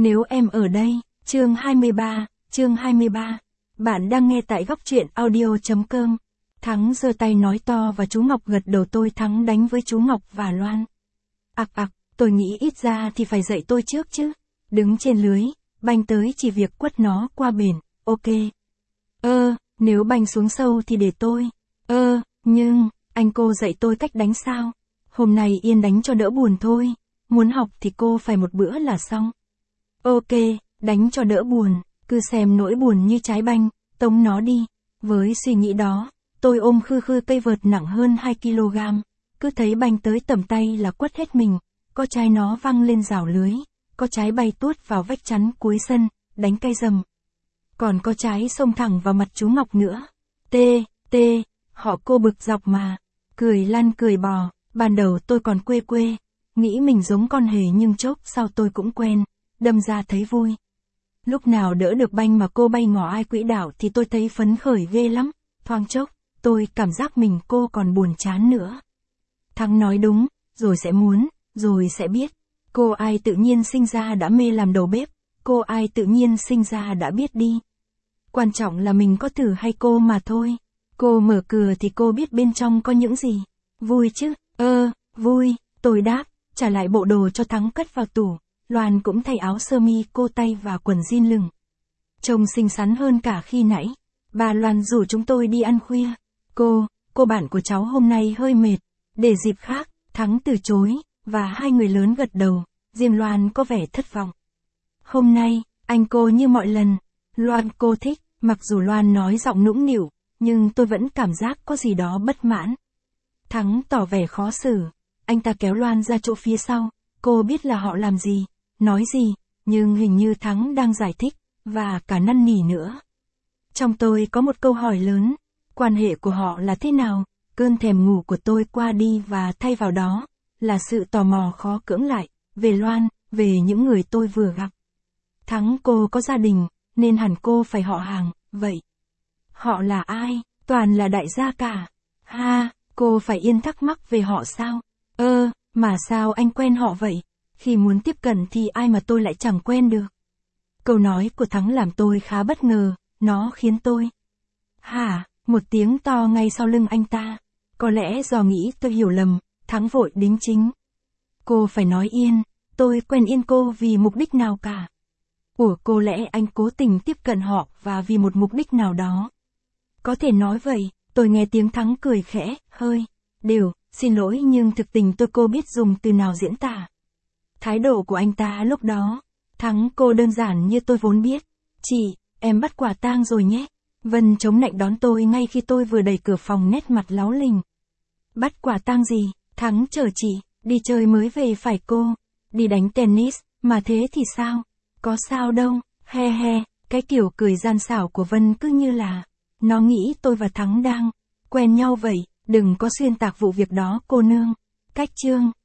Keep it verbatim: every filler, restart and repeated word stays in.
Nếu em ở đây, chương hai mươi ba, chương hai mươi ba. Bạn đang nghe tại góc truyện audio chấm com. Thắng giơ tay nói to và chú Ngọc gật đầu. Tôi Thắng đánh với chú Ngọc và Loan. Ặc ặc, tôi nghĩ ít ra thì phải dạy tôi trước chứ. Đứng trên lưới, banh tới chỉ việc quất nó qua bền, ok. Ơ, nếu banh xuống sâu thì để tôi. Ơ, nhưng, anh cô dạy tôi cách đánh sao? Hôm nay Yên đánh cho đỡ buồn thôi. Muốn học thì cô phải một bữa là xong. Ok, đánh cho đỡ buồn, cứ xem nỗi buồn như trái banh, tống nó đi. Với suy nghĩ đó, tôi ôm khư khư cây vợt nặng hơn hai ki lô gam, cứ thấy banh tới tầm tay là quất hết mình, có trái nó văng lên rào lưới, có trái bay tuốt vào vách chắn cuối sân, đánh cây rầm. Còn có trái xông thẳng vào mặt chú Ngọc nữa. Tê, tê, họ cô bực dọc mà, cười lăn cười bò, ban đầu tôi còn quê quê, nghĩ mình giống con hề nhưng chốc sau tôi cũng quen. Đâm ra thấy vui. Lúc nào đỡ được banh mà cô bay ngỏ ai quỹ đạo thì tôi thấy phấn khởi ghê lắm. Thoáng chốc, tôi cảm giác mình cô còn buồn chán nữa. Thắng nói đúng, rồi sẽ muốn, rồi sẽ biết. Cô ai tự nhiên sinh ra đã mê làm đầu bếp, cô ai tự nhiên sinh ra đã biết đi. Quan trọng là mình có thử hay cô mà thôi. Cô mở cửa thì cô biết bên trong có những gì. Vui chứ, ơ, vui, tôi đáp, trả lại bộ đồ cho Thắng cất vào tủ. Loan cũng thay áo sơ mi cô tay và quần jean lửng. Trông xinh xắn hơn cả khi nãy. Bà Loan rủ chúng tôi đi ăn khuya. Cô, cô bạn của cháu hôm nay hơi mệt. Để dịp khác, Thắng từ chối, và hai người lớn gật đầu. Riêng Loan có vẻ thất vọng. Hôm nay, anh cô như mọi lần. Loan cô thích, mặc dù Loan nói giọng nũng nịu, nhưng tôi vẫn cảm giác có gì đó bất mãn. Thắng tỏ vẻ khó xử. Anh ta kéo Loan ra chỗ phía sau. Cô biết là họ làm gì, nói gì, nhưng hình như Thắng đang giải thích, và cả năn nỉ nữa. Trong tôi có một câu hỏi lớn, quan hệ của họ là thế nào? Cơn thèm ngủ của tôi qua đi và thay vào đó, là sự tò mò khó cưỡng lại, về Loan, về những người tôi vừa gặp. Thắng cô có gia đình, nên hẳn cô phải họ hàng, vậy. Họ là ai? Toàn là đại gia cả. Ha, cô phải Yên thắc mắc về họ sao? Ơ, mà sao anh quen họ vậy? Khi muốn tiếp cận thì ai mà tôi lại chẳng quen được. Câu nói của Thắng làm tôi khá bất ngờ, nó khiến tôi. Hả, một tiếng to ngay sau lưng anh ta. Có lẽ do nghĩ tôi hiểu lầm, Thắng vội đính chính. Cô phải nói Yên, tôi quen Yên cô vì mục đích nào cả. Ủa cô lẽ anh cố tình tiếp cận họ và vì một mục đích nào đó. Có thể nói vậy, tôi nghe tiếng Thắng cười khẽ, hơi, đều, xin lỗi nhưng thực tình tôi cô biết dùng từ nào diễn tả. Thái độ của anh ta lúc đó, Thắng cô đơn giản như tôi vốn biết. Chị, em bắt quả tang rồi nhé. Vân chống nạnh đón tôi ngay khi tôi vừa đẩy cửa phòng nét mặt láu lình. Bắt quả tang gì? Thắng chờ chị, đi chơi mới về phải cô. Đi đánh tennis, mà thế thì sao? Có sao đâu, he he, cái kiểu cười gian xảo của Vân cứ như là, nó nghĩ tôi và Thắng đang quen nhau vậy, đừng có xuyên tạc vụ việc đó cô nương. Cách chương.